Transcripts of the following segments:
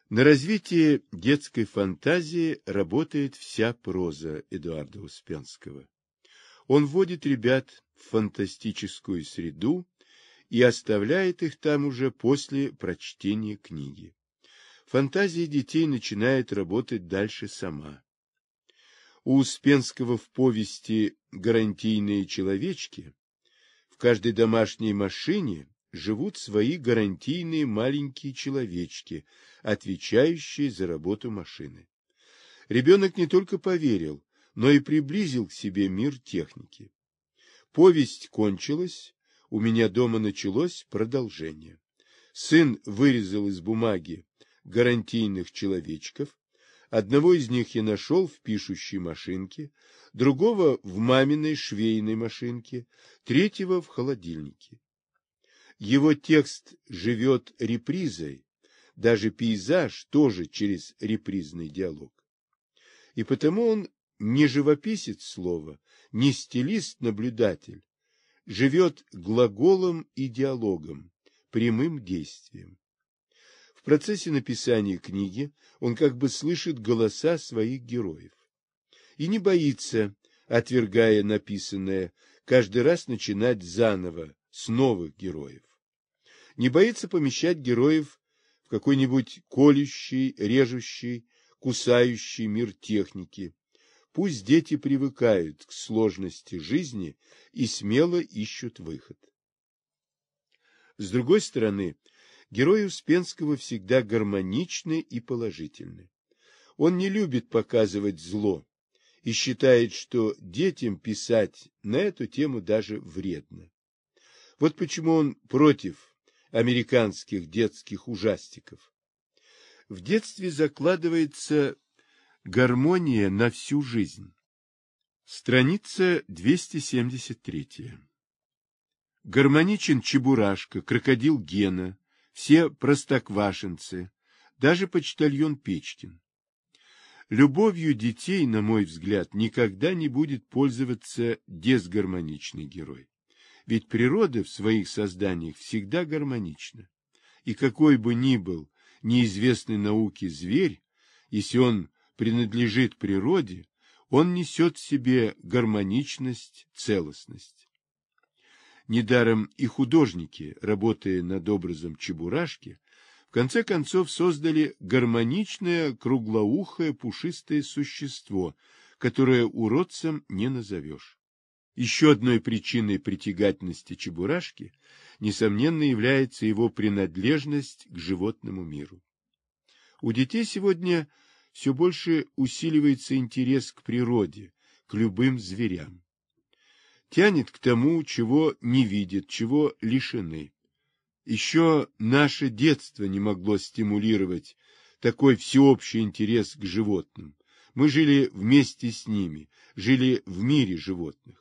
На развитие детской фантазии работает вся проза Эдуарда Успенского. Он вводит ребят в фантастическую среду и оставляет их там уже после прочтения книги. Фантазия детей начинает работать дальше сама. У Успенского в повести «Гарантийные человечки» в каждой домашней машине живут свои гарантийные маленькие человечки, отвечающие за работу машины. Ребенок не только поверил, но и приблизил к себе мир техники. Повесть кончилась, у меня дома началось продолжение. Сын вырезал из бумаги гарантийных человечков, одного из них я нашел в пишущей машинке, другого в маминой швейной машинке, третьего в холодильнике. Его текст живет репризой, даже пейзаж тоже через репризный диалог. И потому он не живописец слова, не стилист-наблюдатель, живет глаголом и диалогом, прямым действием. В процессе написания книги он как бы слышит голоса своих героев и не боится, отвергая написанное, каждый раз начинать заново, с новых героев. Не боится помещать героев в какой-нибудь колющий, режущий, кусающий мир техники. Пусть дети привыкают к сложности жизни и смело ищут выход. С другой стороны, герои Успенского всегда гармоничны и положительны. Он не любит показывать зло и считает, что детям писать на эту тему даже вредно. Вот почему он против американских детских ужастиков. В детстве закладывается гармония на всю жизнь. Страница 273. Гармоничен Чебурашка, крокодил Гена, все простоквашинцы, даже почтальон Печкин. Любовью детей, на мой взгляд, никогда не будет пользоваться дисгармоничный герой. Ведь природа в своих созданиях всегда гармонична. И какой бы ни был неизвестный науке зверь, если он принадлежит природе, он несет в себе гармоничность, целостность. Недаром и художники, работая над образом Чебурашки, в конце концов создали гармоничное, круглоухое, пушистое существо, которое уродцем не назовешь. Еще одной причиной притягательности Чебурашки, несомненно, является его принадлежность к животному миру. У детей сегодня все больше усиливается интерес к природе, к любым зверям. Тянет к тому, чего не видят, чего лишены. Еще наше детство не могло стимулировать такой всеобщий интерес к животным. Мы жили вместе с ними, жили в мире животных.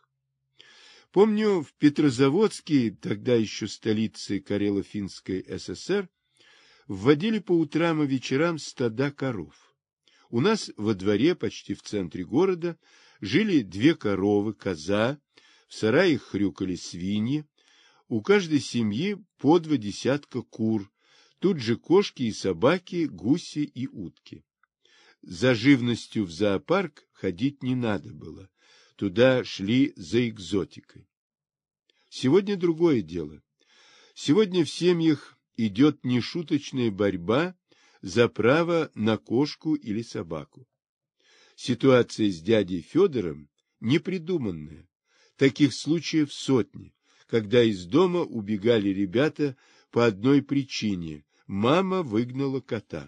Помню, в Петрозаводске, тогда еще столице Карело-Финской ССР, вводили по утрам и вечерам стада коров. У нас во дворе, почти в центре города, жили 2 коровы, коза, в сараях хрюкали свиньи, у каждой семьи по 2 десятка кур, тут же кошки и собаки, гуси и утки. За живностью в зоопарк ходить не надо было, туда шли за экзотикой. Сегодня другое дело. Сегодня в семьях идет нешуточная борьба за право на кошку или собаку. Ситуация с дядей Федором непридуманная. Таких случаев сотни, когда из дома убегали ребята по одной причине – мама выгнала кота.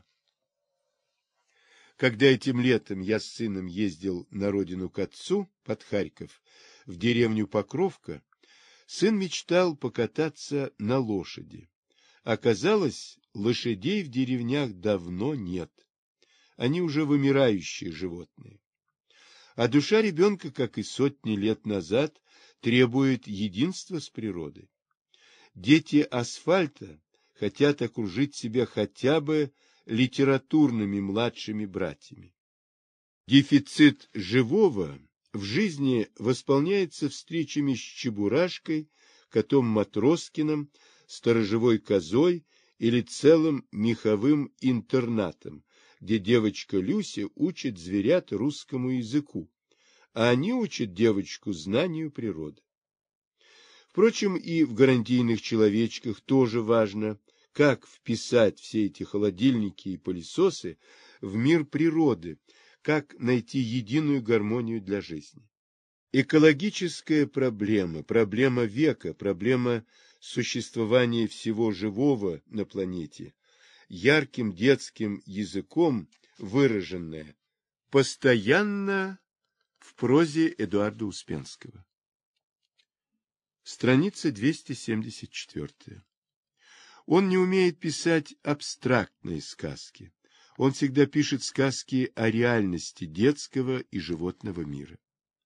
Когда этим летом я с сыном ездил на родину к отцу, под Харьков, в деревню Покровка, сын мечтал покататься на лошади. Оказалось, лошадей в деревнях давно нет. Они уже вымирающие животные. А душа ребенка, как и сотни лет назад, требует единства с природой. Дети асфальта хотят окружить себя хотя бы литературными младшими братьями. Дефицит живого в жизни восполняется встречами с Чебурашкой, котом Матроскиным, сторожевой козой или целым меховым интернатом, где девочка Люся учит зверят русскому языку, а они учат девочку знанию природы. Впрочем, и в гарантийных человечках тоже важно, как вписать все эти холодильники и пылесосы в мир природы, как найти единую гармонию для жизни. Экологическая проблема, проблема века, проблема существования всего живого на планете, ярким детским языком выраженная, постоянно в прозе Эдуарда Успенского. Страница 274. Он не умеет писать абстрактные сказки. Он всегда пишет сказки о реальности детского и животного мира.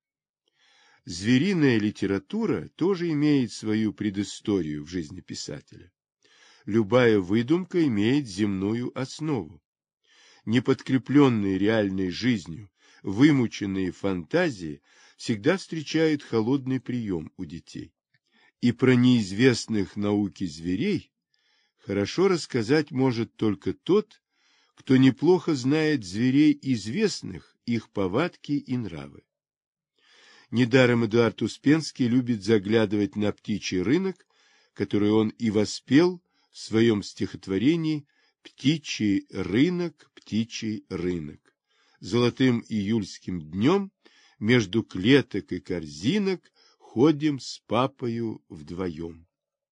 Звериная литература тоже имеет свою предысторию в жизни писателя. Любая выдумка имеет земную основу. Неподкрепленные реальной жизнью, вымученные фантазии всегда встречают холодный прием у детей. И про неизвестных науке зверей хорошо рассказать может только тот, кто неплохо знает зверей известных, их повадки и нравы. Недаром Эдуард Успенский любит заглядывать на птичий рынок, который он и воспел в своем стихотворении «Птичий рынок, птичий рынок». Золотым июльским днем между клеток и корзинок ходим с папою вдвоем.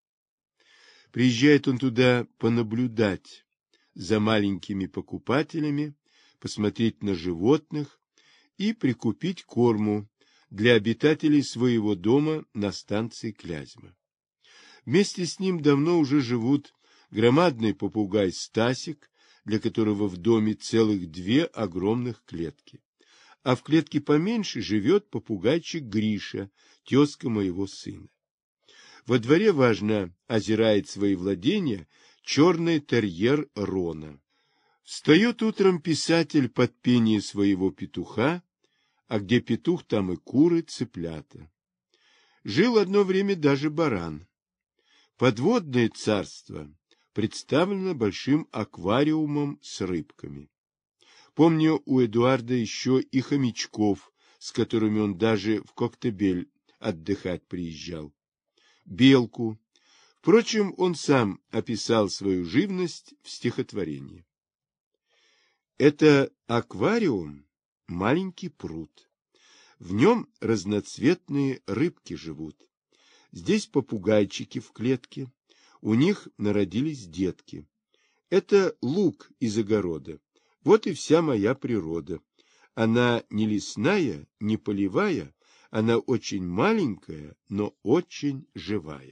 Приезжает он туда понаблюдать за маленькими покупателями, посмотреть на животных и прикупить корму для обитателей своего дома на станции Клязьма. Вместе с ним давно уже живут громадный попугай Стасик, для которого в доме целых 2 огромных клетки. А в клетке поменьше живет попугайчик Гриша, тезка моего сына. Во дворе, важно, озирает свои владения черный терьер Рона. Встает утром писатель под пение своего петуха, а где петух, там и куры, цыплята. Жил одно время даже баран. Подводное царство представлено большим аквариумом с рыбками. Помню у Эдуарда еще и хомячков, с которыми он даже в Коктебель отдыхать приезжал. Белку. Впрочем, он сам описал свою живность в стихотворении. Это аквариум, маленький пруд. В нем разноцветные рыбки живут. Здесь попугайчики в клетке. У них народились детки. Это лук из огорода. Вот и вся моя природа. Она не лесная, не полевая, она очень маленькая, но очень живая.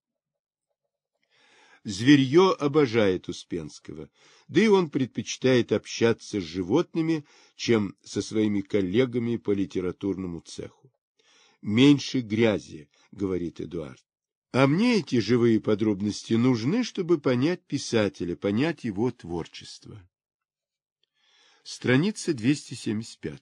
Зверье обожает Успенского, да и он предпочитает общаться с животными, чем со своими коллегами по литературному цеху. «Меньше грязи», — говорит Эдуард. А мне эти живые подробности нужны, чтобы понять писателя, понять его творчество. Страница 275.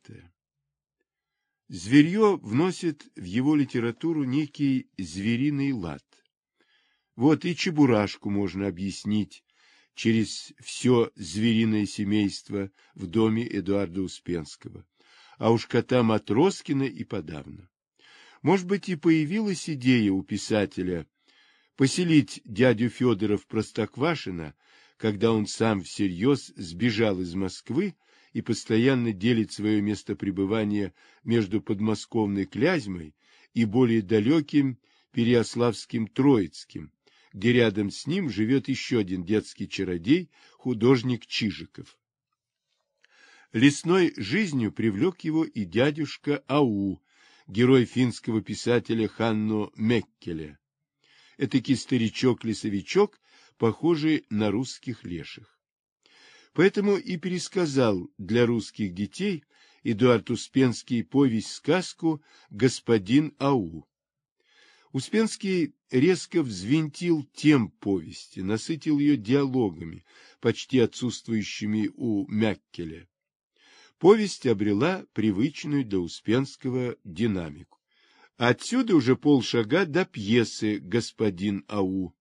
Зверье вносит в его литературу некий звериный лад. Вот и Чебурашку можно объяснить через все звериное семейство в доме Эдуарда Успенского, а уж кота Матроскина и подавно. Может быть, и появилась идея у писателя поселить дядю Федора в Простоквашино, когда он сам всерьез сбежал из Москвы и постоянно делит свое место пребывания между подмосковной Клязьмой и более далеким Переяславским Троицким, где рядом с ним живет еще один детский чародей, художник Чижиков. Лесной жизнью привлек его и дядюшка Ау, герой финского писателя Ханно Меккеля. Этакий старичок-лесовичок, похожий на русских леших. Поэтому и пересказал для русских детей Эдуард Успенский повесть-сказку «Господин Ау». Успенский резко взвинтил темп повести, насытил ее диалогами, почти отсутствующими у Меккеля. Повесть обрела привычную для Успенского динамику. Отсюда уже полшага до пьесы «Господин Ау»,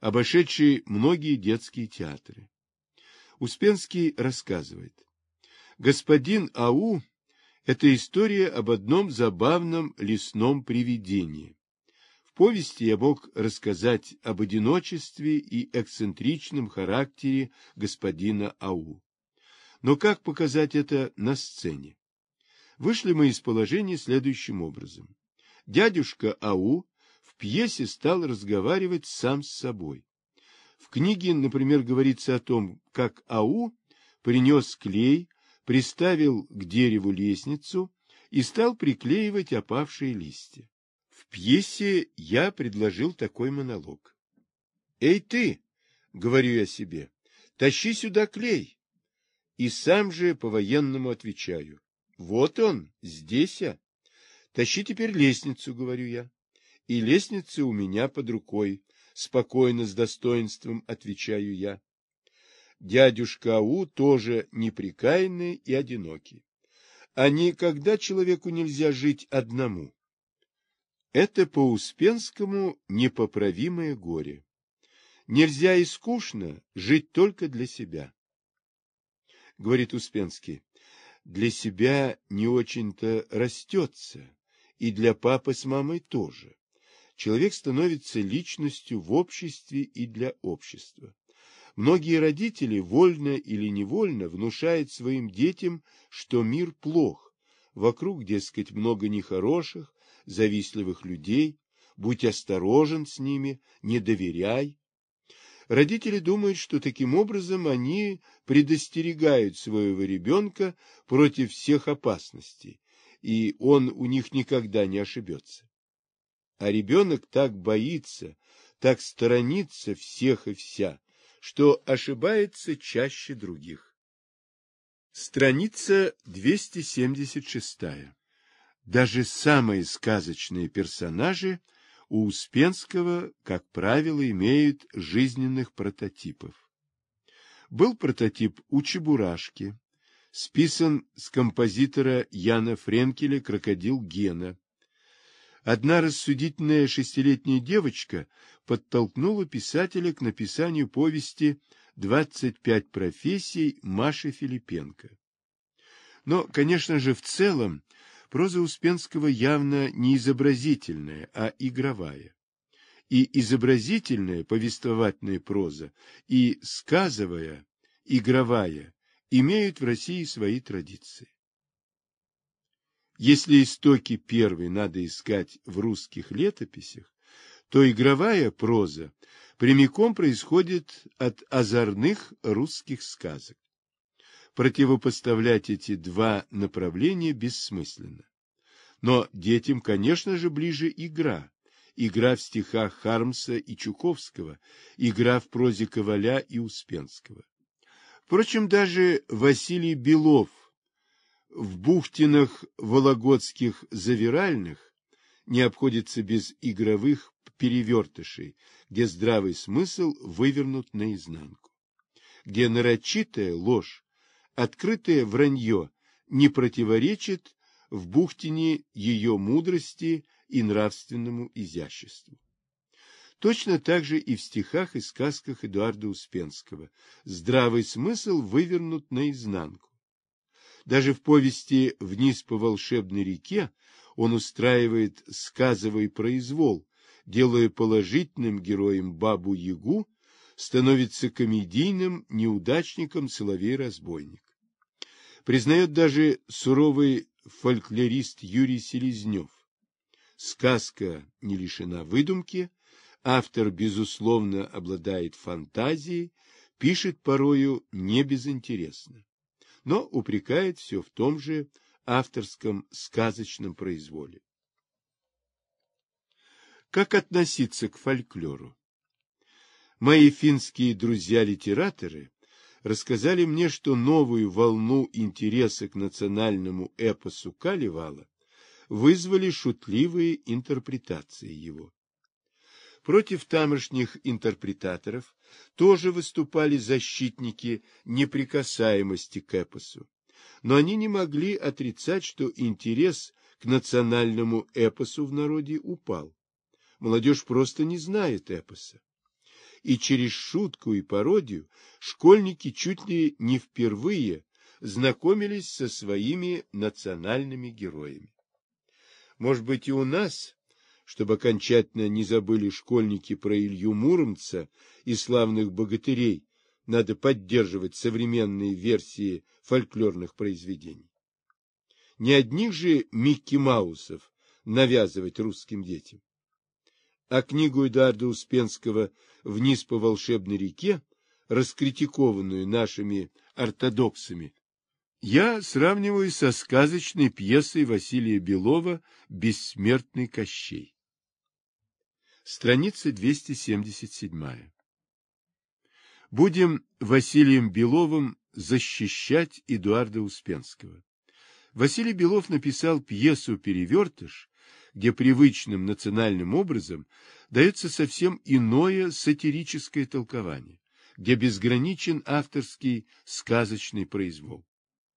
обошедший многие детские театры. Успенский рассказывает: «Господин Ау» — это история об одном забавном лесном привидении. В повести я мог рассказать об одиночестве и эксцентричном характере господина Ау. Но как показать это на сцене? Вышли мы из положения следующим образом. Дядюшка Ау в пьесе стал разговаривать сам с собой. В книге, например, говорится о том, как Ау принес клей, приставил к дереву лестницу и стал приклеивать опавшие листья. В пьесе я предложил такой монолог. «Эй ты, — говорю я себе, — тащи сюда клей!» И сам же по-военному отвечаю: «Вот он, здесь я. Тащи теперь лестницу, — говорю я». И лестница у меня под рукой. Спокойно, с достоинством отвечаю я. Дядюшка Ау тоже непрекаянный и одинокий. А никогда человеку нельзя жить одному. Это по Успенскому непоправимое горе. Нельзя и скучно жить только для себя. Говорит Успенский: для себя не очень-то растется, и для папы с мамой тоже. Человек становится личностью в обществе и для общества. Многие родители, вольно или невольно, внушают своим детям, что мир плох, вокруг, дескать, много нехороших, завистливых людей, будь осторожен с ними, не доверяй. Родители думают, что таким образом они предостерегают своего ребенка против всех опасностей, и он у них никогда не ошибется. А ребенок так боится, так сторонится всех и вся, что ошибается чаще других. Страница 276. Даже самые сказочные персонажи у Успенского, как правило, имеют жизненных прототипов. Был прототип у Чебурашки, списан с композитора Яна Френкеля «Крокодил Гена». Одна рассудительная 6-летняя девочка подтолкнула писателя к написанию повести «25 профессий» Маши Филипенко. Но, конечно же, в целом проза Успенского явно не изобразительная, а игровая. И изобразительная повествовательная проза, и сказовая, игровая имеют в России свои традиции. Если истоки первой надо искать в русских летописях, то игровая проза прямиком происходит от озорных русских сказок. Противопоставлять эти два направления бессмысленно. Но детям, конечно же, ближе игра. Игра в стихах Хармса и Чуковского, игра в прозе Коваля и Успенского. Впрочем, даже Василий Белов в Бухтинах вологодских завиральных не обходится без игровых перевертышей, где здравый смысл вывернут наизнанку, где нарочитая ложь, открытое вранье не противоречит в Бухтине ее мудрости и нравственному изяществу. Точно так же и в стихах и сказках Эдуарда Успенского здравый смысл вывернут наизнанку. Даже в повести «Вниз по волшебной реке» он устраивает сказовый произвол, делая положительным героем Бабу-Ягу, становится комедийным неудачником Соловей-разбойник. Признает даже суровый фольклорист Юрий Селезнев. Сказка не лишена выдумки, автор, безусловно, обладает фантазией, пишет порою не безинтересно, но упрекает все в том же авторском сказочном произволе. Как относиться к фольклору? Мои финские друзья-литераторы рассказали мне, что новую волну интереса к национальному эпосу Калевала вызвали шутливые интерпретации его. Против тамошних интерпретаторов тоже выступали защитники неприкасаемости к эпосу, но они не могли отрицать, что интерес к национальному эпосу в народе упал. Молодежь просто не знает эпоса. и через шутку и пародию школьники чуть ли не впервые знакомились со своими национальными героями. Может быть, и у нас, чтобы окончательно не забыли школьники про Илью Муромца и славных богатырей, надо поддерживать современные версии фольклорных произведений. Не одних же Микки Маусов навязывать русским детям. А книгу Эдуарда Успенского «Вниз по волшебной реке», раскритикованную нашими ортодоксами, я сравниваю со сказочной пьесой Василия Белова «Бессмертный Кощей». Страница 277. Будем Василием Беловым защищать Эдуарда Успенского. Василий Белов написал пьесу «Перевертыш», где привычным национальным образом дается совсем иное сатирическое толкование, где безграничен авторский сказочный произвол.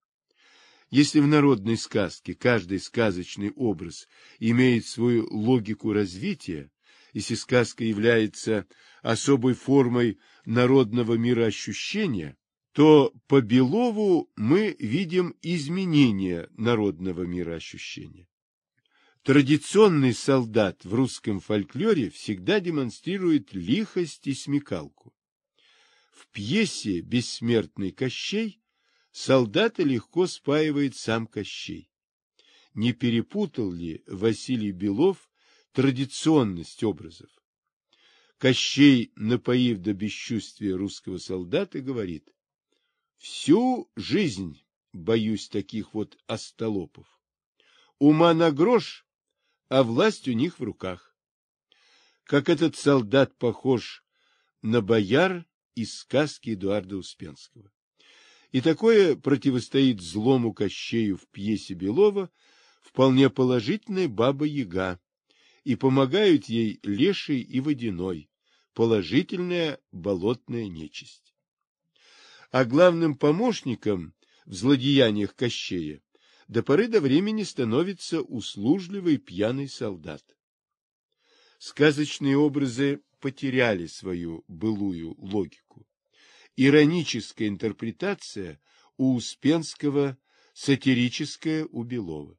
Если в народной сказке каждый сказочный образ имеет свою логику развития, если сказка является особой формой народного мироощущения, то по Белову мы видим изменение народного мироощущения. Традиционный солдат в русском фольклоре всегда демонстрирует лихость и смекалку. В пьесе «Бессмертный Кощей» солдата легко спаивает сам Кощей. Не перепутал ли Василий Белов традиционность образов? Кощей, напоив до бесчувствия русского солдата, говорит: «Всю жизнь боюсь таких вот остолопов. Ума на грош, а власть у них в руках». Как этот солдат похож на бояр из сказки Эдуарда Успенского. И такое противостоит злому Кощею в пьесе Белова вполне положительная Баба-Яга, и помогают ей Леший и Водяной, положительная болотная нечисть. А главным помощником в злодеяниях Кощея до поры до времени становится услужливый пьяный солдат. Сказочные образы потеряли свою былую логику. Ироническая интерпретация у Успенского, сатирическая у Белова.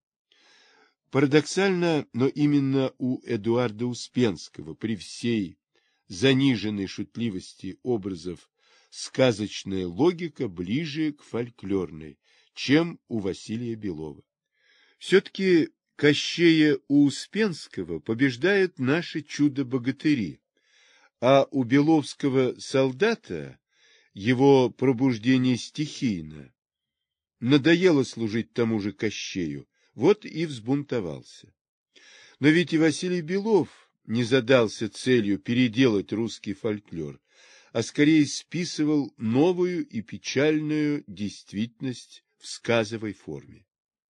Парадоксально, но именно у Эдуарда Успенского при всей заниженной шутливости образов сказочная логика ближе к фольклорной, чем у Василия Белова. Все-таки Кощея у Успенского побеждают наши чудо-богатыри, а у беловского солдата его пробуждение стихийно. Надоело служить тому же Кощею, вот и взбунтовался. Но ведь и Василий Белов не задался целью переделать русский фольклор, а скорее списывал новую и печальную действительность в сказовой форме.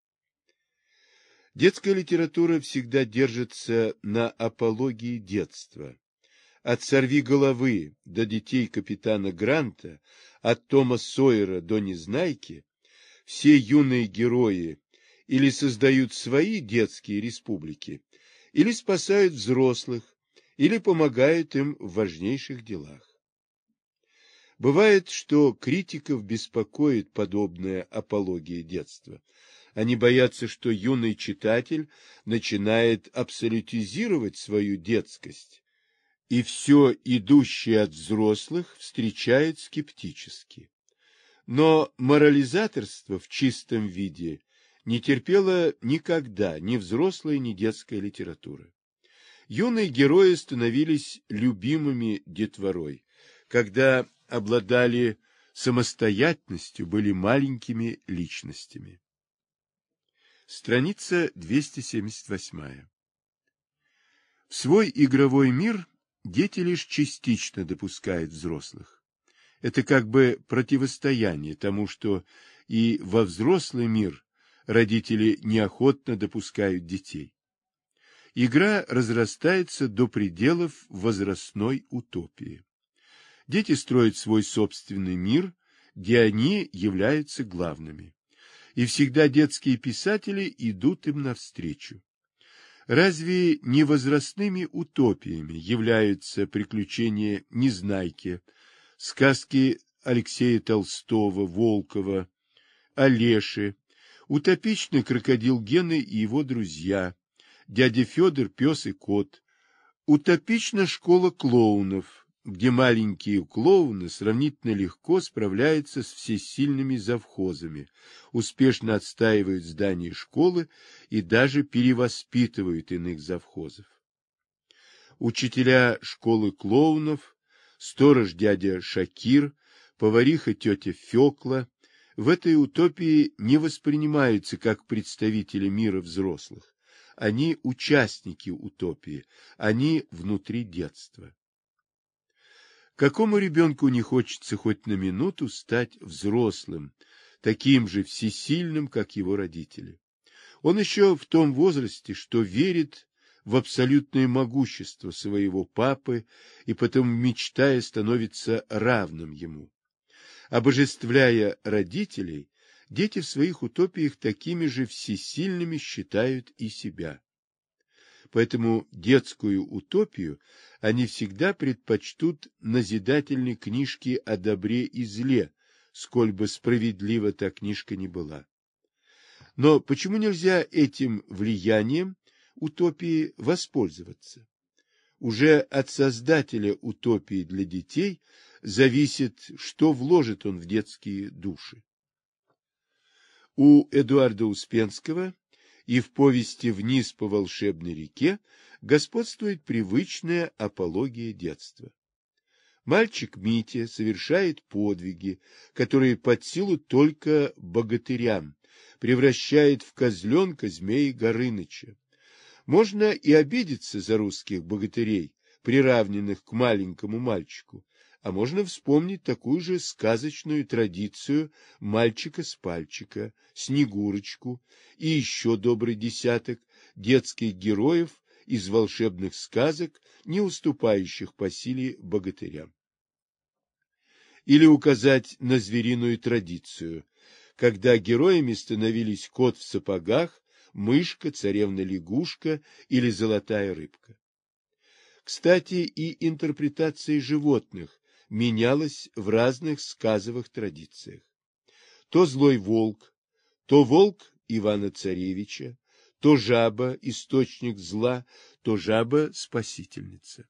Детская литература всегда держится на апологии детства. От «Сорвиголовы» до «Детей капитана Гранта», от Тома Сойера до «Незнайки» все юные герои или создают свои детские республики, или спасают взрослых, или помогают им в важнейших делах. Бывает, что критиков беспокоит подобная апология детства. Они боятся, что юный читатель начинает абсолютизировать свою детскость, и все идущее от взрослых встречает скептически. Но морализаторство в чистом виде не терпела никогда ни взрослая, ни детская литература. Юные герои становились любимыми детворой, когда обладали самостоятельностью, были маленькими личностями. Страница 278. В свой игровой мир дети лишь частично допускают взрослых. Это как бы противостояние тому, что и во взрослый мир родители неохотно допускают детей. Игра разрастается до пределов возрастной утопии. Дети строят свой собственный мир, где они являются главными. И всегда детские писатели идут им навстречу. Разве не возрастными утопиями являются приключения Незнайки, сказки Алексея Толстого, Волкова, Олеши, утопичный крокодил Гена и его друзья, дядя Федор, пес и кот, утопична школа клоунов, где маленькие клоуны сравнительно легко справляются с всесильными завхозами, успешно отстаивают здание школы и даже перевоспитывают иных завхозов. Учителя школы клоунов, сторож дядя Шакир, повариха тетя Фекла в этой утопии не воспринимаются как представители мира взрослых. Они участники утопии, они внутри детства. Какому ребенку не хочется хоть на минуту стать взрослым, таким же всесильным, как его родители? Он еще в том возрасте, что верит в абсолютное могущество своего папы и потом, мечтая, становится равным ему. Обожествляя родителей, дети в своих утопиях такими же всесильными считают и себя. Поэтому детскую утопию они всегда предпочтут назидательной книжке о добре и зле, сколь бы справедлива та книжка ни была. Но почему нельзя этим влиянием утопии воспользоваться? Уже от создателя утопии для детей зависит, что вложит он в детские души. У Эдуарда Успенского и в повести «Вниз по волшебной реке» господствует привычная апология детства. Мальчик Митя совершает подвиги, которые под силу только богатырям, превращает в козленка Змея Горыныча. Можно и обидеться за русских богатырей, приравненных к маленькому мальчику, а можно вспомнить такую же сказочную традицию мальчика с пальчика, Снегурочку и еще добрый десяток детских героев из волшебных сказок, не уступающих по силе богатырям. Или указать на звериную традицию, когда героями становились кот в сапогах, мышка, царевна-лягушка или золотая рыбка. Кстати, и интерпретация животных менялась в разных сказовых традициях. То злой волк, то волк Ивана-Царевича, то жаба – источник зла, то жаба-спасительница.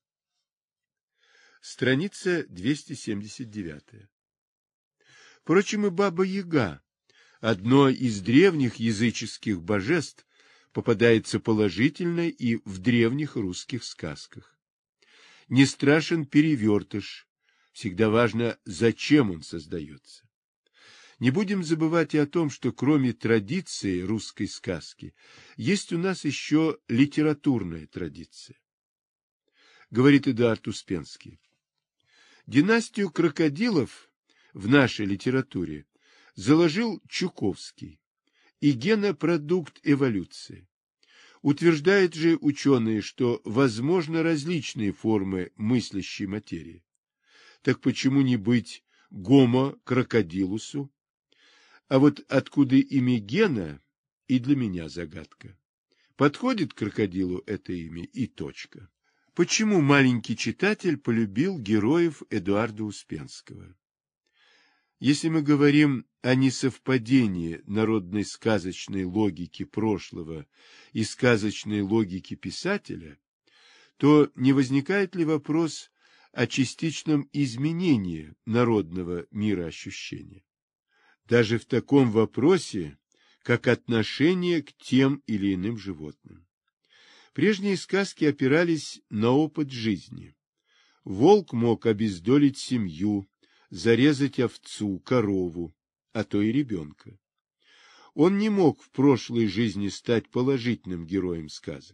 Страница 279. Впрочем, и Баба-Яга, одно из древних языческих божеств, попадается положительно и в древних русских сказках. Не страшен перевертыш, всегда важно, зачем он создается. Не будем забывать и о том, что кроме традиции русской сказки, есть у нас еще литературная традиция. Говорит Эдуард Успенский. Династию крокодилов в нашей литературе заложил Чуковский, и генопродукт эволюции. Утверждают же ученые, что возможны различные формы мыслящей материи. Так почему не быть гомо крокодилусу? А вот откуда имя Гена, и для меня загадка. Подходит крокодилу это имя и точка. Почему маленький читатель полюбил героев Эдуарда Успенского? Если мы говорим о несовпадении народной сказочной логики прошлого и сказочной логики писателя, то не возникает ли вопрос о частичном изменении народного мироощущения? Даже в таком вопросе, как отношение к тем или иным животным. Прежние сказки опирались на опыт жизни. Волк мог обездолить семью, зарезать овцу, корову, а то и ребенка. Он не мог в прошлой жизни стать положительным героем сказок.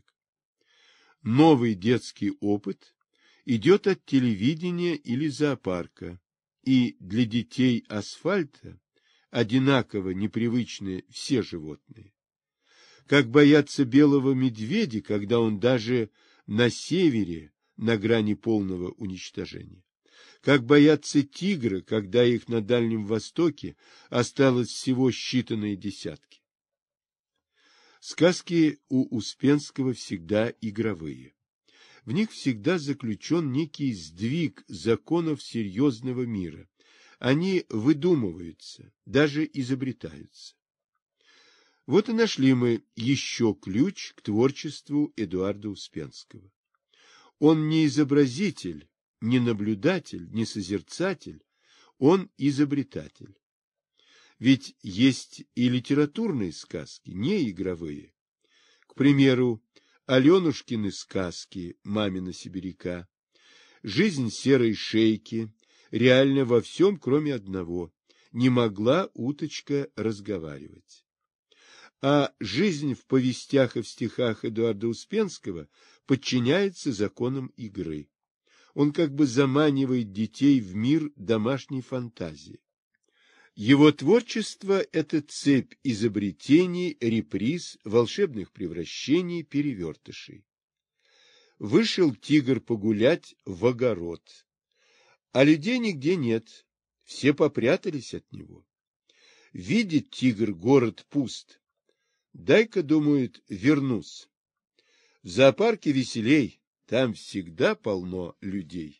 Новый детский опыт идет от телевидения или зоопарка, и для детей асфальта одинаково непривычны все животные. Как боятся белого медведя, когда он даже на севере на грани полного уничтожения. Как боятся тигра, когда их на Дальнем Востоке осталось всего считанные десятки. Сказки у Успенского всегда игровые. В них всегда заключен некий сдвиг законов серьезного мира. Они выдумываются, даже изобретаются. Вот и нашли мы еще ключ к творчеству Эдуарда Успенского. Он не изобразитель, не наблюдатель, не созерцатель, он изобретатель. Ведь есть и литературные сказки, не игровые. К примеру, Аленушкины сказки «Мамина сибиряка», «Жизнь серой шейки», реально во всем, кроме одного, не могла уточка разговаривать. А жизнь в повестях и в стихах Эдуарда Успенского подчиняется законам игры. Он как бы заманивает детей в мир домашней фантазии. Его творчество – это цепь изобретений, реприз, волшебных превращений, перевертышей. Вышел тигр погулять в огород, а людей нигде нет, все попрятались от него. Видит тигр, город пуст. Дай-ка, думает, вернусь. В зоопарке веселей, там всегда полно людей.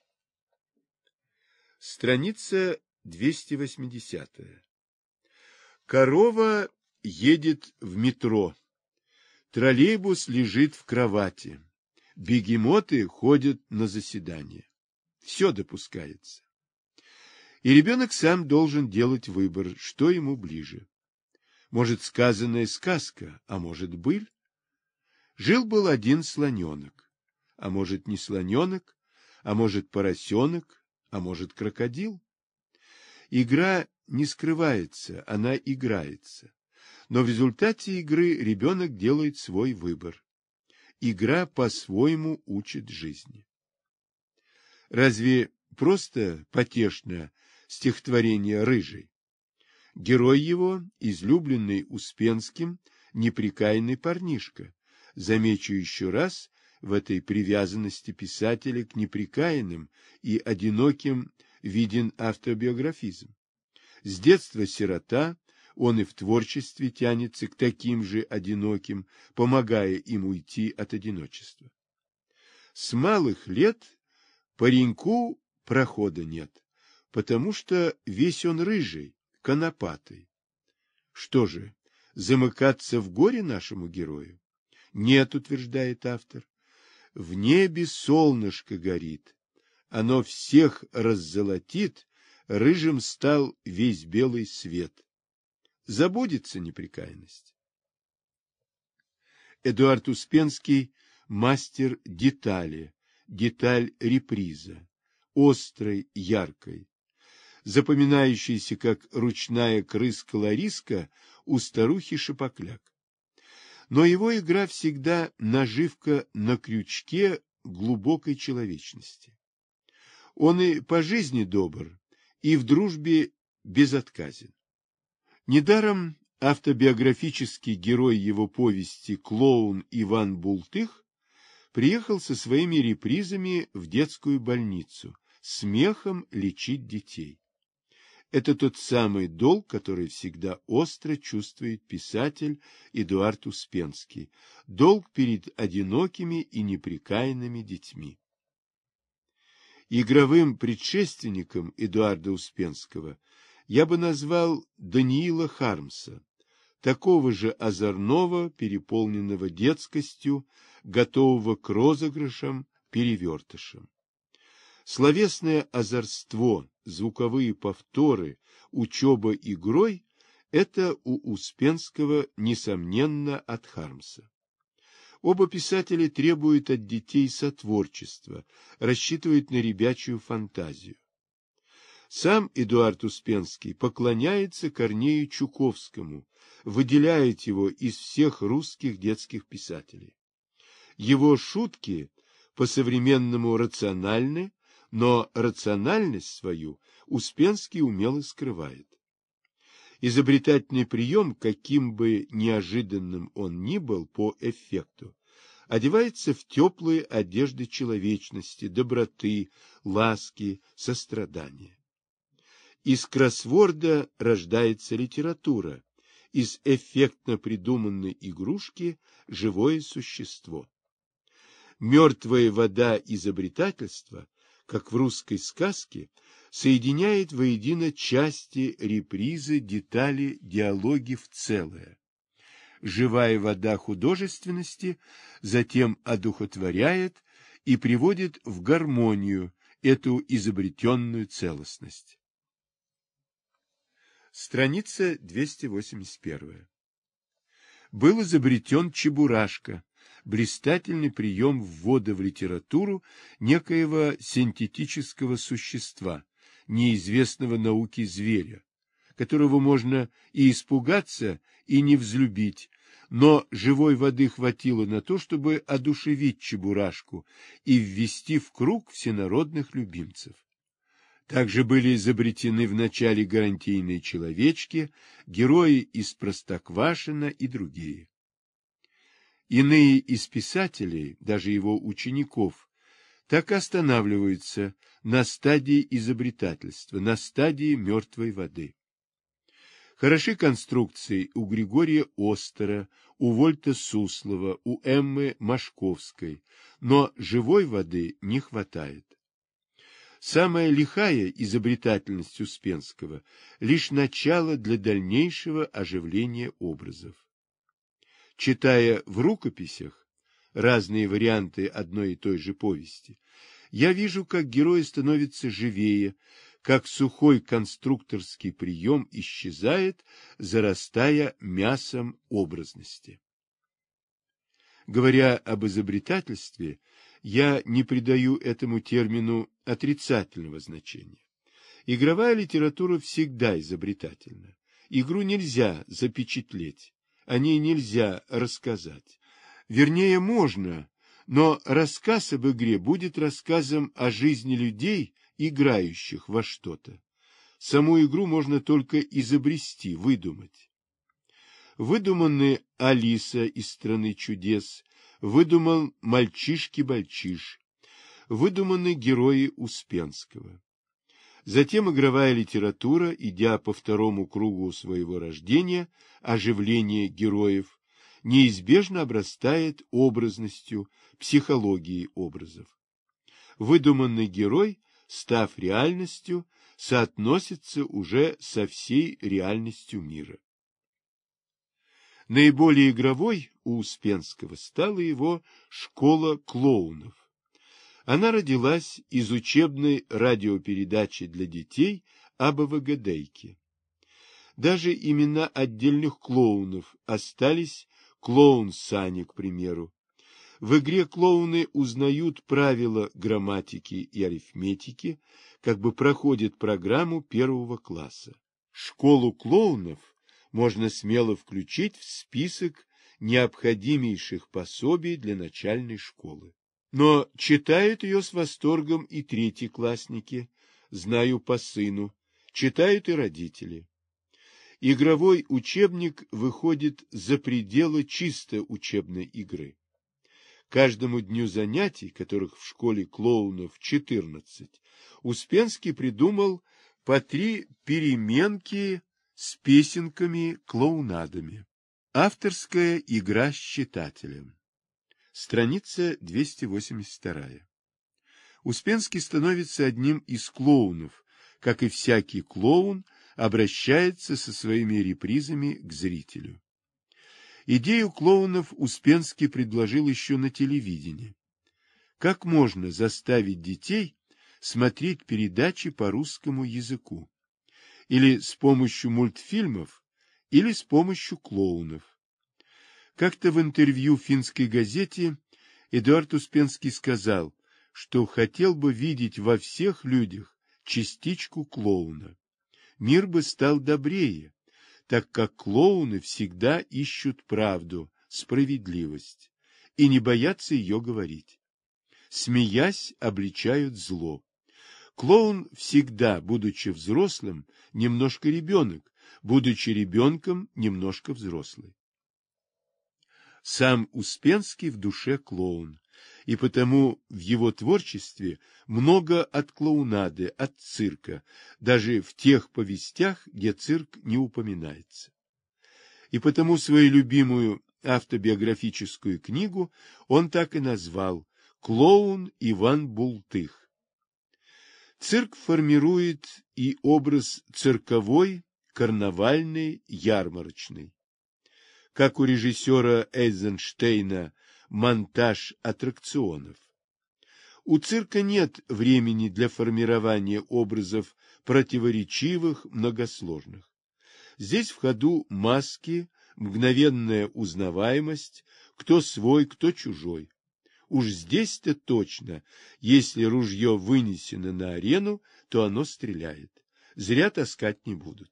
Страница 280. Корова едет в метро. Троллейбус лежит в кровати. Бегемоты ходят на заседание. Все допускается. И ребенок сам должен делать выбор, что ему ближе. Может, сказанная сказка, а может, быль. Жил-был один слоненок, а может, не слоненок, а может, поросенок, а может, крокодил. Игра не скрывается, она играется. Но в результате игры ребенок делает свой выбор. Игра по-своему учит жизни. Разве просто потешное стихотворение «Рыжий»? Герой его, излюбленный Успенским, неприкаянный парнишка. Замечу еще раз, в этой привязанности писателя к неприкаянным и одиноким виден автобиографизм. С детства сирота, он и в творчестве тянется к таким же одиноким, помогая им уйти от одиночества. С малых лет пареньку прохода нет, потому что весь он рыжий, конопатый. Что же, замыкаться в горе нашему герою? Нет, утверждает автор. В небе солнышко горит. Оно всех раззолотит, рыжим стал весь белый свет. Забудется неприкаянность. Эдуард Успенский – мастер детали, деталь-реприза, острой, яркой, запоминающейся как ручная крыска-лариска у старухи Шапокляк. Но его игра всегда наживка на крючке глубокой человечности. Он и по жизни добр, и в дружбе безотказен. Недаром автобиографический герой его повести клоун Иван Бултых приехал со своими репризами в детскую больницу, смехом лечить детей. Это тот самый долг, который всегда остро чувствует писатель Эдуард Успенский, долг перед одинокими и неприкаянными детьми. Игровым предшественником Эдуарда Успенского я бы назвал Даниила Хармса, такого же озорного, переполненного детскостью, готового к розыгрышам, перевертышам. Словесное озорство, звуковые повторы, учеба игрой – это у Успенского, несомненно, от Хармса. Оба писателя требуют от детей сотворчества, рассчитывают на ребячью фантазию. Сам Эдуард Успенский поклоняется Корнею Чуковскому, выделяет его из всех русских детских писателей. Его шутки по-современному рациональны, но рациональность свою Успенский умело скрывает. Изобретательный прием, каким бы неожиданным он ни был по эффекту, одевается в теплые одежды человечности, доброты, ласки, сострадания. Из кроссворда рождается литература, из эффектно придуманной игрушки живое существо. Мертвая вода изобретательства, как в русской сказке, соединяет воедино части, репризы, детали, диалоги в целое. Живая вода художественности затем одухотворяет и приводит в гармонию эту изобретенную целостность. Страница 281. Был изобретен чебурашка, блистательный прием ввода в литературу некоего синтетического существа, неизвестного науке зверя, которого можно и испугаться, и не взлюбить, но живой воды хватило на то, чтобы одушевить чебурашку и ввести в круг всенародных любимцев. Также были изобретены в начале гарантийные человечки, герои из Простоквашино и другие. Иные из писателей, даже его учеников, так останавливаются на стадии изобретательства, на стадии мертвой воды. Хороши конструкции у Григория Остера, у Вольта Суслова, у Эммы Машковской, но живой воды не хватает. Самая лихая изобретательность Успенского – лишь начало для дальнейшего оживления образов. Читая в рукописях разные варианты одной и той же повести, я вижу, как герой становится живее, как сухой конструкторский прием исчезает, зарастая мясом образности. Говоря об изобретательстве, я не придаю этому термину отрицательного значения. Игровая литература всегда изобретательна. Игру нельзя запечатлеть, о ней нельзя рассказать. Вернее, можно, но рассказ об игре будет рассказом о жизни людей, играющих во что-то. Саму игру можно только изобрести, выдумать. Выдуманы Алиса из «Страны чудес», выдуман Мальчишки-бальчиш, выдуманы герои Успенского. Затем игровая литература, идя по второму кругу своего рождения, оживление героев, неизбежно обрастает образностью, психологией образов. Выдуманный герой, став реальностью, соотносится уже со всей реальностью мира. Наиболее игровой у Успенского стала его школа клоунов. Она родилась из учебной радиопередачи для детей об Авыгадейке. Даже имена отдельных клоунов остались, клоун Саня, к примеру. В игре клоуны узнают правила грамматики и арифметики, как бы проходят программу первого класса. Школу клоунов можно смело включить в список необходимейших пособий для начальной школы. Но читают ее с восторгом и третьеклассники, знаю по сыну, читают и родители. Игровой учебник выходит за пределы чисто учебной игры. Каждому дню занятий, которых в школе клоунов 14, Успенский придумал по 3 переменки с песенками-клоунадами. Авторская игра с читателем. Страница 282. Успенский становится одним из клоунов, как и всякий клоун обращается со своими репризами к зрителю. Идею клоунов Успенский предложил еще на телевидении. Как можно заставить детей смотреть передачи по русскому языку? Или с помощью мультфильмов, или с помощью клоунов. Как-то в интервью в финской газете Эдуард Успенский сказал, что хотел бы видеть во всех людях частичку клоуна. Мир бы стал добрее, так как клоуны всегда ищут правду, справедливость, и не боятся ее говорить. Смеясь, обличают зло. Клоун всегда, будучи взрослым, немножко ребенок, будучи ребенком, немножко взрослый. Сам Успенский в душе клоун, и потому в его творчестве много от клоунады, от цирка, даже в тех повестях, где цирк не упоминается. и потому свою любимую автобиографическую книгу он так и назвал «Клоун Иван Бултых». Цирк формирует и образ цирковой, карнавальный, ярмарочный. Как у режиссера Эйзенштейна монтаж аттракционов. У цирка нет времени для формирования образов противоречивых, многосложных. Здесь в ходу маски, мгновенная узнаваемость, кто свой, кто чужой. Уж здесь-то точно, если ружье вынесено на арену, то оно стреляет. Зря таскать не будут.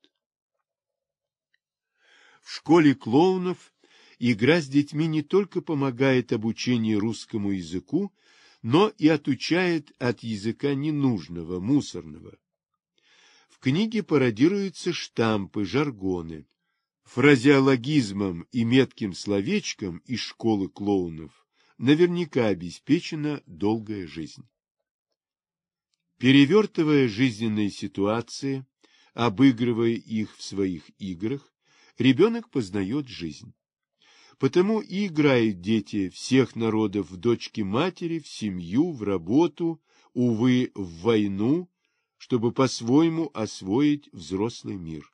В школе клоунов игра с детьми не только помогает обучению русскому языку, но и отучает от языка ненужного, мусорного. В книге пародируются штампы, жаргоны. Фразеологизмом и метким словечком из школы клоунов наверняка обеспечена долгая жизнь. Перевертывая жизненные ситуации, обыгрывая их в своих играх, ребенок познает жизнь. Потому и играют дети всех народов в дочки-матери, в семью, в работу, увы, в войну, чтобы по-своему освоить взрослый мир.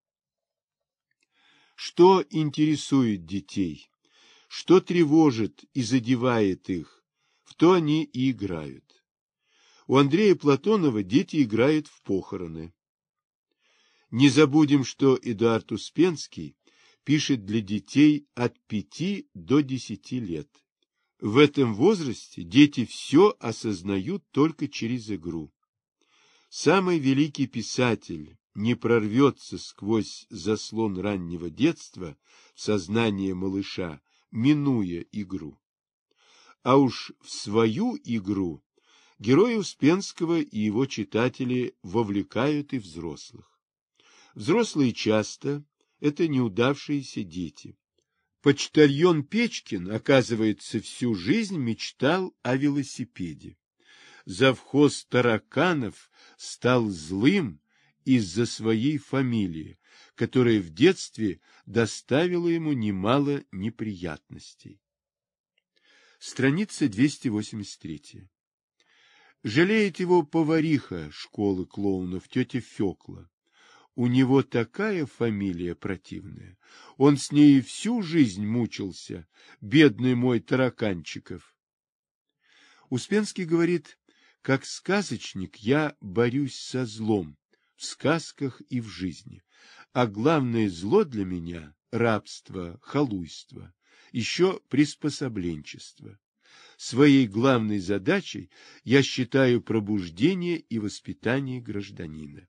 Что интересует детей, что тревожит и задевает их, в то они и играют. У Андрея Платонова дети играют в похороны. Не забудем, что Эдуард Успенский пишет для детей от 5 до 10 лет. В этом возрасте дети все осознают только через игру. Самый великий писатель не прорвется сквозь заслон раннего детства в сознание малыша, минуя игру. А уж в свою игру герои Успенского и его читатели вовлекают и взрослых. Взрослые часто – это неудавшиеся дети. Почтальон Печкин, оказывается, всю жизнь мечтал о велосипеде. Завхоз Тараканов стал злым из-за своей фамилии, которая в детстве доставила ему немало неприятностей. Страница 283. Жалеет его повариха школы клоунов, тетя Фекла. У него такая фамилия противная. Он с ней всю жизнь мучился, бедный мой Тараканчиков. Успенский говорит: как сказочник я борюсь со злом в сказках и в жизни, а главное зло для меня – рабство, халуйство, еще приспособленчество. Своей главной задачей я считаю пробуждение и воспитание гражданина.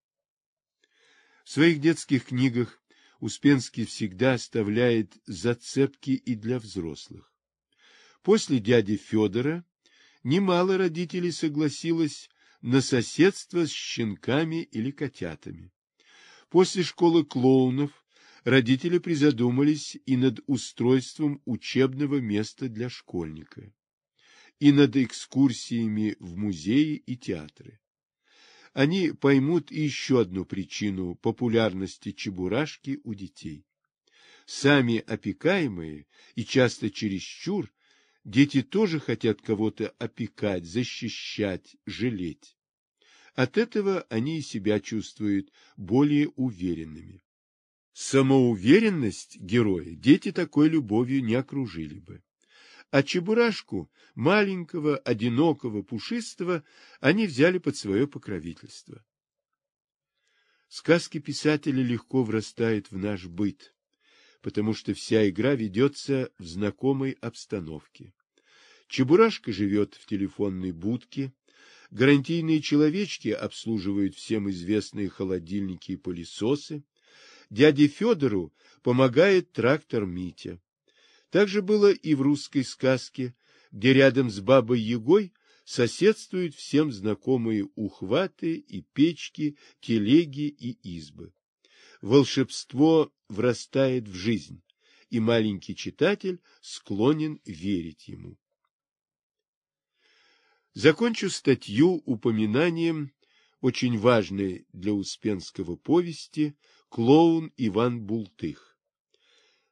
В своих детских книгах Успенский всегда оставляет зацепки и для взрослых. После дяди Федора немало родителей согласилось на соседство с щенками или котятами. После школы клоунов родители призадумались и над устройством учебного места для школьника, и над экскурсиями в музеи и театры. Они поймут еще одну причину популярности Чебурашки у детей. Сами опекаемые, и часто чересчур, дети тоже хотят кого-то опекать, защищать, жалеть. От этого они и себя чувствуют более уверенными. Самоуверенность героя дети такой любовью не окружили бы. А Чебурашку, маленького, одинокого, пушистого, они взяли под свое покровительство. Сказки писателя легко врастают в наш быт, потому что вся игра ведется в знакомой обстановке. Чебурашка живет в телефонной будке, гарантийные человечки обслуживают всем известные холодильники и пылесосы, дяде Федору помогает трактор Митя. Так же было и в русской сказке, где рядом с Бабой-Ягой соседствуют всем знакомые ухваты и печки, телеги и избы. Волшебство врастает в жизнь, и маленький читатель склонен верить ему. Закончу статью упоминанием очень важной для Успенского повести «Клоун Иван Бултых».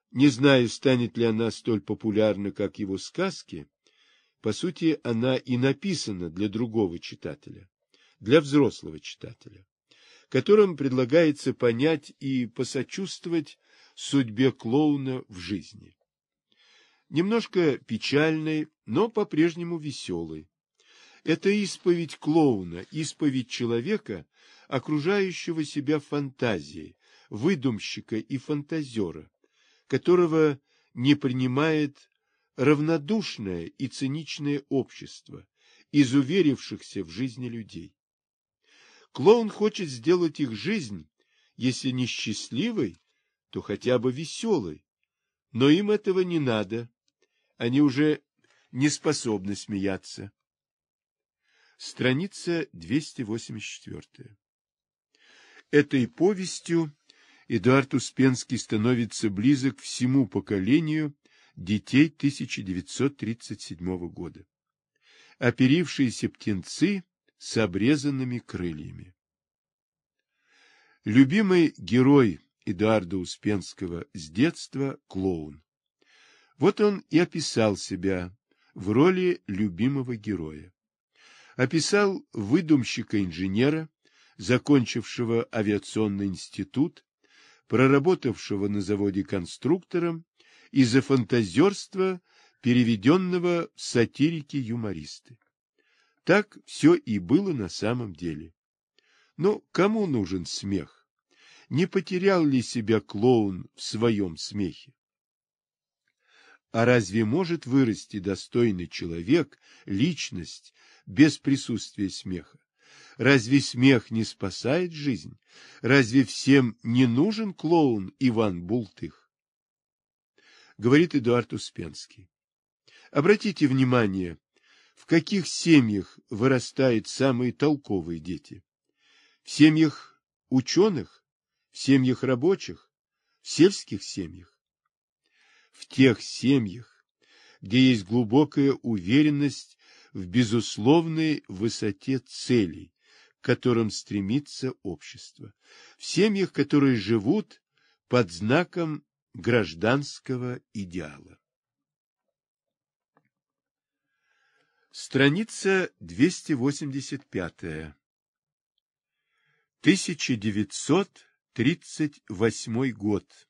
Не знаю, станет ли она столь популярна, как его сказки. По сути, она и написана для другого читателя, для взрослого читателя, которым предлагается понять и посочувствовать судьбе клоуна в жизни. Немножко печальной, но по-прежнему веселой. Это исповедь клоуна, исповедь человека, окружающего себя фантазией, выдумщика и фантазера, которого не принимает равнодушное и циничное общество, изуверившихся в жизни людей. Клоун хочет сделать их жизнь, если не счастливой, то хотя бы веселой, но им этого не надо, они уже не способны смеяться. Страница 284. Этой повестью Эдуард Успенский становится близок всему поколению детей 1937 года. Оперившиеся птенцы с обрезанными крыльями. Любимый герой Эдуарда Успенского с детства – клоун. Вот он и описал себя в роли любимого героя. Описал выдумщика-инженера, закончившего авиационный институт, проработавшего на заводе конструктором и за фантазерство переведенного в сатирики-юмористы. Так все и было на самом деле. Но кому нужен смех? Не потерял ли себя клоун в своем смехе? А разве может вырасти достойный человек, личность, без присутствия смеха? Разве смех не спасает жизнь? Разве всем не нужен клоун Иван Бултых? Говорит Эдуард Успенский. Обратите внимание, в каких семьях вырастают самые толковые дети? В семьях ученых, в семьях рабочих, в сельских семьях? В тех семьях, где есть глубокая уверенность в безусловной высоте целей, к которым стремится общество, в семьях, которые живут под знаком гражданского идеала. Страница 285. 1938 год.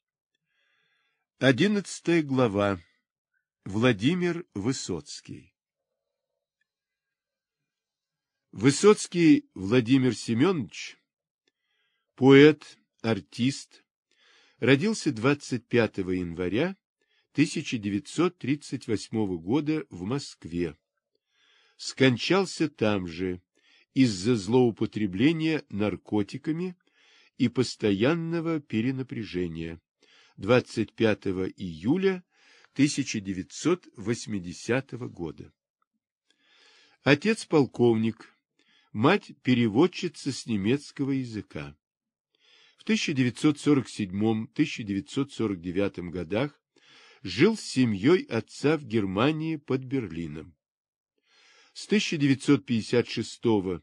11 глава. Владимир Высоцкий. Высоцкий Владимир Семенович, поэт, артист, родился 25 января 1938 года в Москве. Скончался там же из-за злоупотребления наркотиками и постоянного перенапряжения 25 июля 1980 года. Отец полковник, мать переводчица с немецкого языка. В 1947-1949 годах жил с семьей отца в Германии под Берлином. С 1956 по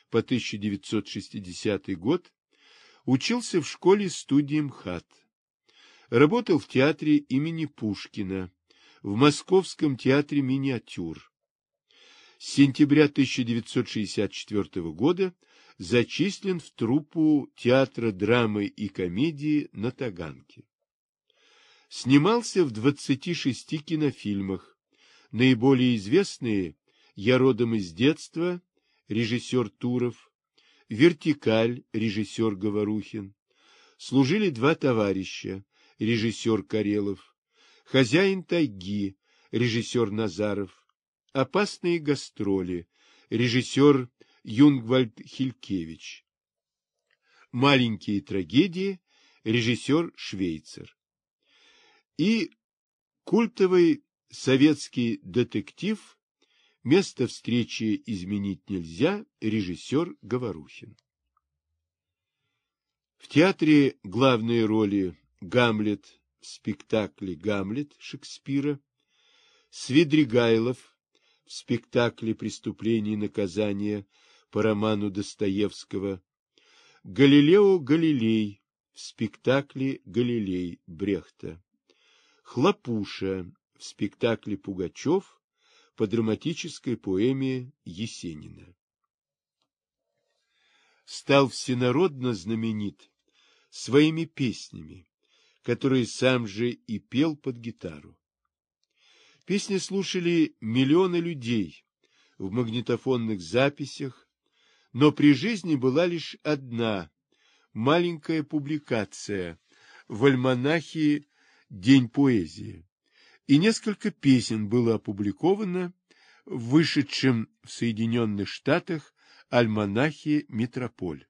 1960 год учился в школе-студии МХАТ. Работал в театре имени Пушкина, в Московском театре миниатюр. С сентября 1964 года зачислен в труппу театра драмы и комедии на Таганке. Снимался в 26 кинофильмах. Наиболее известные «Я родом из детства», режиссер Туров, «Вертикаль», режиссер Говорухин, «Служили два товарища», режиссер Карелов, «Хозяин тайги», режиссер Назаров, «Опасные гастроли», режиссер Юнгвальд Хилькевич, «Маленькие трагедии», режиссер Швейцер и культовый советский детектив «Место встречи изменить нельзя», режиссер Говорухин. В театре главные роли Гамлет в спектакле «Гамлет» Шекспира, Свидригайлов в спектакле «Преступление и наказание» по роману Достоевского, Галилео Галилей в спектакле «Галилей» Брехта, Хлопуша в спектакле «Пугачев» по драматической поэме Есенина. Стал всенародно знаменит своими песнями, которые сам же и пел под гитару. Песни слушали миллионы людей в магнитофонных записях, но при жизни была лишь одна маленькая публикация в альманахе «День поэзии», и несколько песен было опубликовано в вышедшем в Соединенных Штатах альманахе «Метрополь».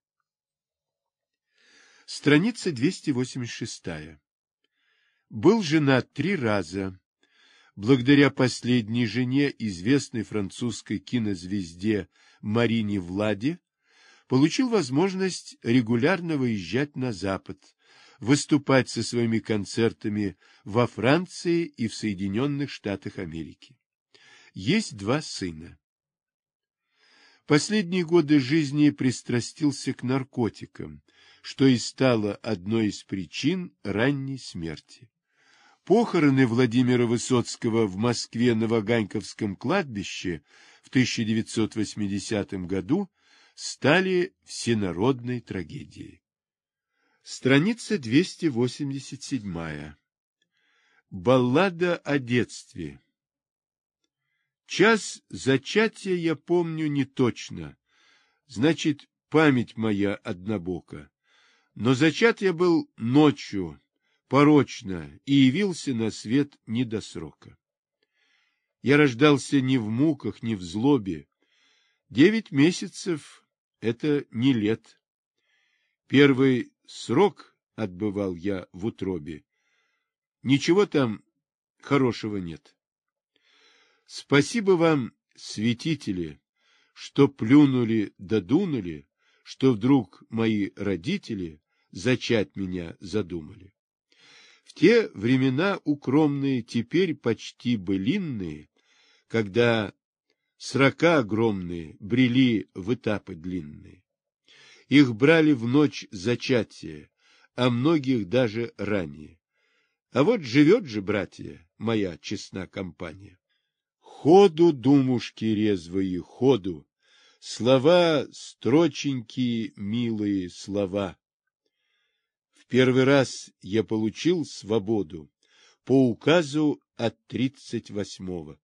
Страница 286. Был женат 3 раза. Благодаря последней жене, известной французской кинозвезде Марине Влади, получил возможность регулярно выезжать на Запад, выступать со своими концертами во Франции и в Соединенных Штатах Америки. Есть 2 сына. Последние годы жизни пристрастился к наркотикам, что и стало одной из причин ранней смерти. Похороны Владимира Высоцкого в Москве на Ваганьковском кладбище в 1980 году стали всенародной трагедией. Страница 287. Баллада о детстве. Час зачатия я помню не точно, значит, память моя однобока. Но зачат я был ночью, порочно, и явился на свет не до срока. Я рождался не в муках, не в злобе. 9 месяцев — это не лет. Первый срок отбывал я в утробе. Ничего там хорошего нет. Спасибо вам, святители, что плюнули да дунули, что вдруг мои родители зачать меня задумали. В те времена укромные, теперь почти былинные, когда срока огромные брели в этапы длинные. Их брали в ночь зачатия, а многих даже ранее. А вот живет же, братья, моя честна компания. Ходу, думушки резвые, ходу, слова строченькие, милые слова. В первый раз я получил свободу по указу от 38-го.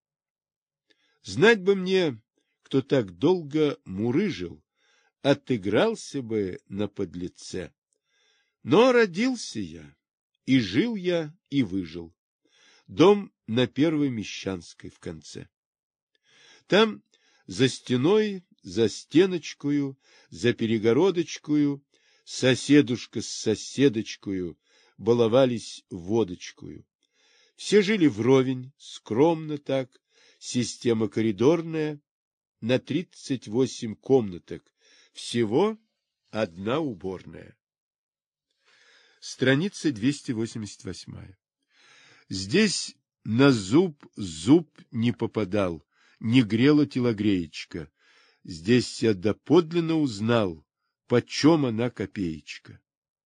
Знать бы мне, кто так долго мурыжил, отыгрался бы на подлеце. Но родился я, и жил я, и выжил. Дом на Первой Мещанской в конце. Там за стеной, за стеночкою, за перегородочкою соседушка с соседочкою баловались водочкою. Все жили вровень, скромно так, система коридорная, на 38 комнаток, всего одна уборная. Страница 288. Здесь на зуб не попадал, не грела телогреечка. Здесь я доподлинно узнал, почем она копеечка.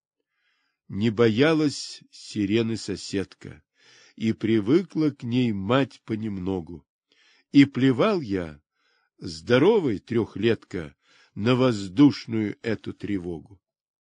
Не боялась сирены соседка, и привыкла к ней мать понемногу. И плевал я, здоровый 3-летка, на воздушную эту тревогу.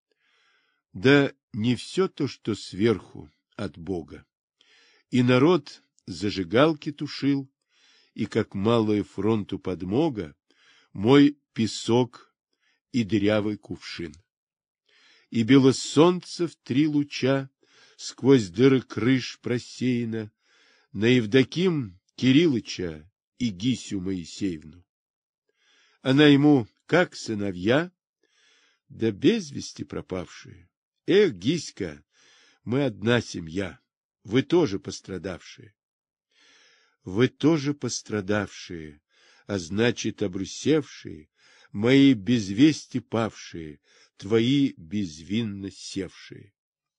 Да не все то, что сверху от Бога. И народ зажигалки тушил, и, как малая фронту подмога, мой песок и дырявый кувшин. И бело солнце в 3 луча сквозь дыры крыш просеяно на Евдоким Кириллыча и Гисю Моисеевну. Она ему как сыновья, да без вести пропавшие. Эх, Гиська, мы одна семья, вы тоже пострадавшие. Вы тоже пострадавшие, а значит, обрусевшие, мои без вести павшие, твои безвинно севшие.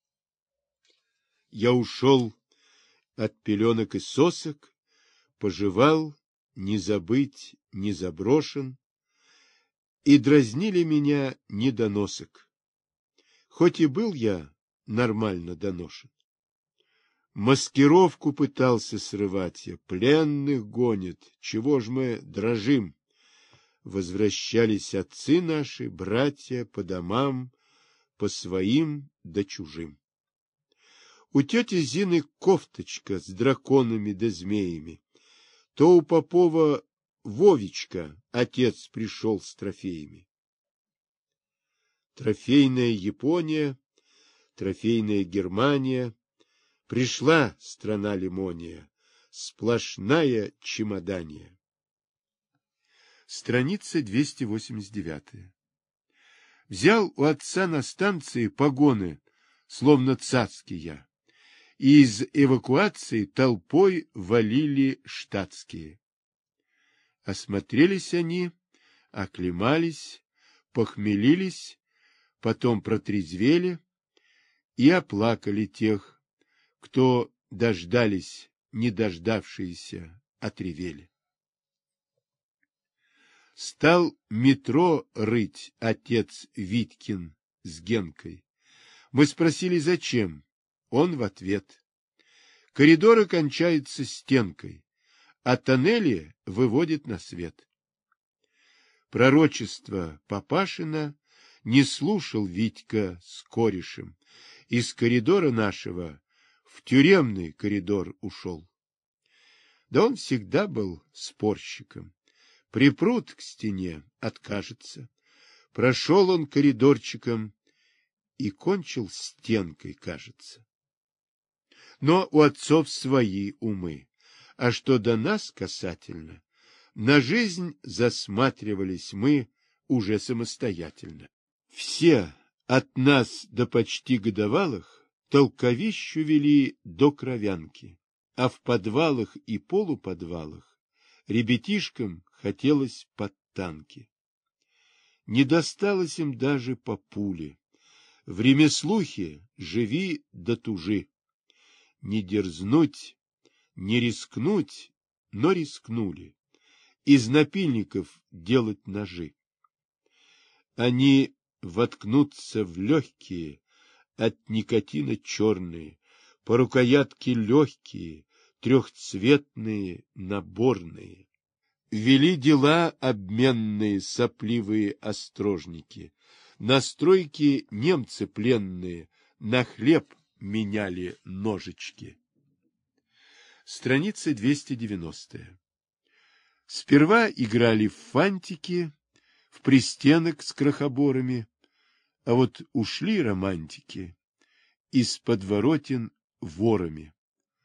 Я ушел от пеленок и сосок, пожевал, не забыть, не заброшен, и дразнили меня недоносок. Хоть и был я нормально доношен. Маскировку пытался срывать я, пленных гонит, чего ж мы дрожим? Возвращались отцы наши, братья, по домам, по своим да чужим. У тети Зины кофточка с драконами да змеями, то у Попова Вовечка отец пришел с трофеями. Трофейная Япония, трофейная Германия, пришла страна Лимония, сплошная чемодания. Страница 289. Взял у отца на станции погоны, словно цацкий я, и из эвакуации толпой валили штатские. Осмотрелись они, оклемались, похмелились, потом протрезвели и оплакали тех, кто дождались, не дождавшиеся, отревели. Стал метро рыть отец Витькин с Генкой. Мы спросили, зачем. Он в ответ: коридоры кончаются стенкой, а тоннели выводят на свет. Пророчество Папашина не слушал Витька с корешем, из коридора нашего в тюремный коридор ушел. Да он всегда был спорщиком. Припрут к стене, откажется. Прошел он коридорчиком и кончил стенкой, кажется. Но у отцов свои умы. А что до нас касательно, на жизнь засматривались мы уже самостоятельно. Все, от нас до почти годовалых, толковищу вели до кровянки, а в подвалах и полуподвалах ребятишкам хотелось под танки. Не досталось им даже по пуле. В ремеслухе живи да тужи. Не дерзнуть, не рискнуть, но рискнули. Из напильников делать ножи. Они воткнутся в легкие, от никотина черные, по рукоятке легкие, трехцветные, наборные. Вели дела обменные сопливые острожники. На стройке немцы пленные на хлеб меняли ножички. Страница 290. Сперва играли в фантики, в пристенок с крохоборами, а вот ушли романтики из подворотен ворами.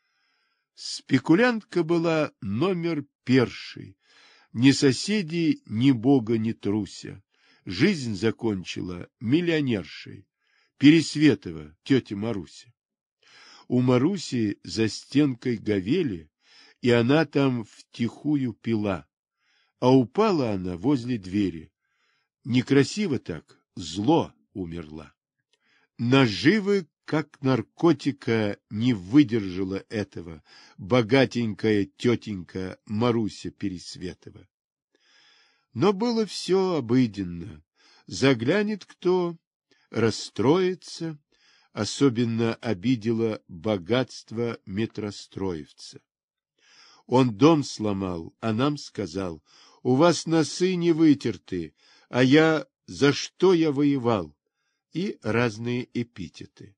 Спекулянтка была номер перший, ни соседей, ни бога не труся. Жизнь закончила миллионершей, Пересветова тетя Маруся. У Маруси за стенкой говели, и она там втихую пила, а упала она возле двери. Некрасиво так, зло умерла. Наживы, как наркотика, не выдержала этого богатенькая тетенька Маруся Пересветова. Но было все обыденно. Заглянет кто, расстроится. Особенно обидело богатство метростроевца. Он дом сломал, а нам сказал: у вас носы не вытерты, а за что я воевал? И разные эпитеты.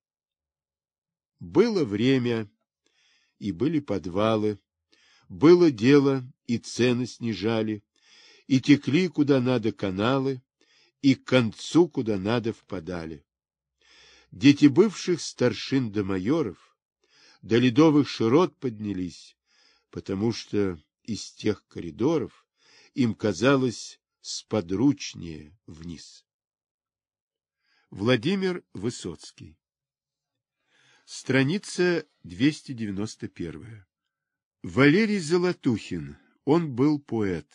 Было время, и были подвалы, было дело, и цены снижали, и текли куда надо каналы, и к концу куда надо впадали. Дети бывших старшин до майоров до ледовых широт поднялись, потому что из тех коридоров им казалось сподручнее вниз. Владимир Высоцкий. Страница 291. Валерий Золотухин. Он был поэт.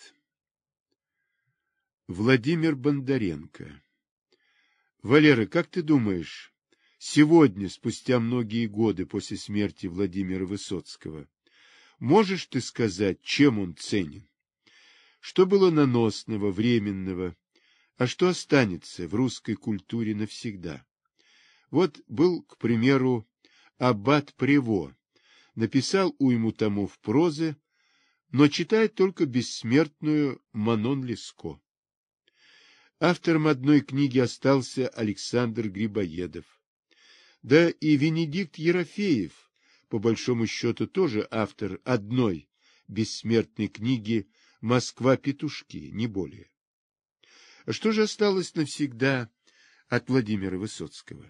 Владимир Бондаренко. Валера, как ты думаешь, сегодня, спустя многие годы после смерти Владимира Высоцкого, можешь ты сказать, чем он ценен? Что было наносного, временного, а что останется в русской культуре навсегда? Вот был, к примеру, аббат Прево, написал уйму томов прозы, но читает только бессмертную Манон Леско. Автором одной книги остался Александр Грибоедов. Да и Венедикт Ерофеев, по большому счету, тоже автор одной бессмертной книги «Москва-петушки», не более. А что же осталось навсегда от Владимира Высоцкого?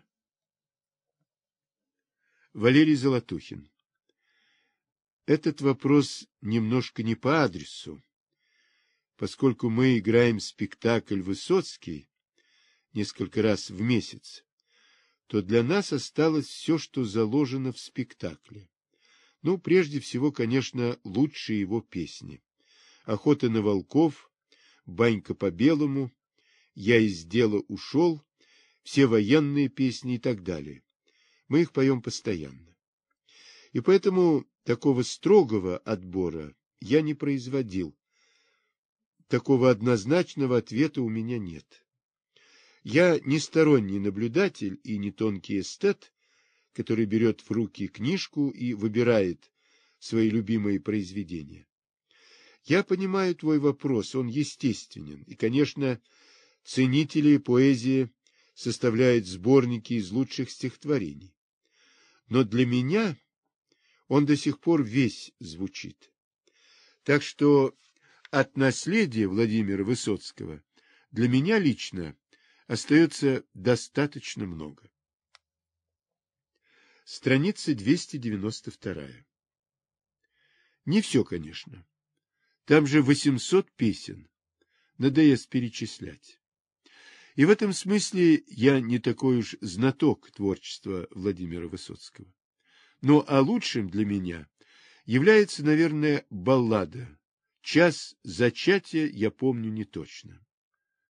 Валерий Золотухин. Этот вопрос немножко не по адресу, поскольку мы играем спектакль «Высоцкий» несколько раз в месяц, то для нас осталось все, что заложено в спектакле. Ну, прежде всего, конечно, лучшие его песни. «Охота на волков», «Банька по-белому», «Я из дела ушел», все военные песни и так далее. Мы их поем постоянно. И поэтому такого строгого отбора я не производил. Такого однозначного ответа у меня нет. Я не сторонний наблюдатель и не тонкий эстет, который берет в руки книжку и выбирает свои любимые произведения. Я понимаю твой вопрос, он естественен, и, конечно, ценители поэзии составляют сборники из лучших стихотворений. Но для меня он до сих пор весь звучит. Так что от наследия Владимира Высоцкого для меня лично остается достаточно много. Страница 292. Не все, конечно. Там же 800 песен. Надоест перечислять. И в этом смысле я не такой уж знаток творчества Владимира Высоцкого. Но а лучшим для меня является, наверное, баллада «Час зачатия я помню не точно».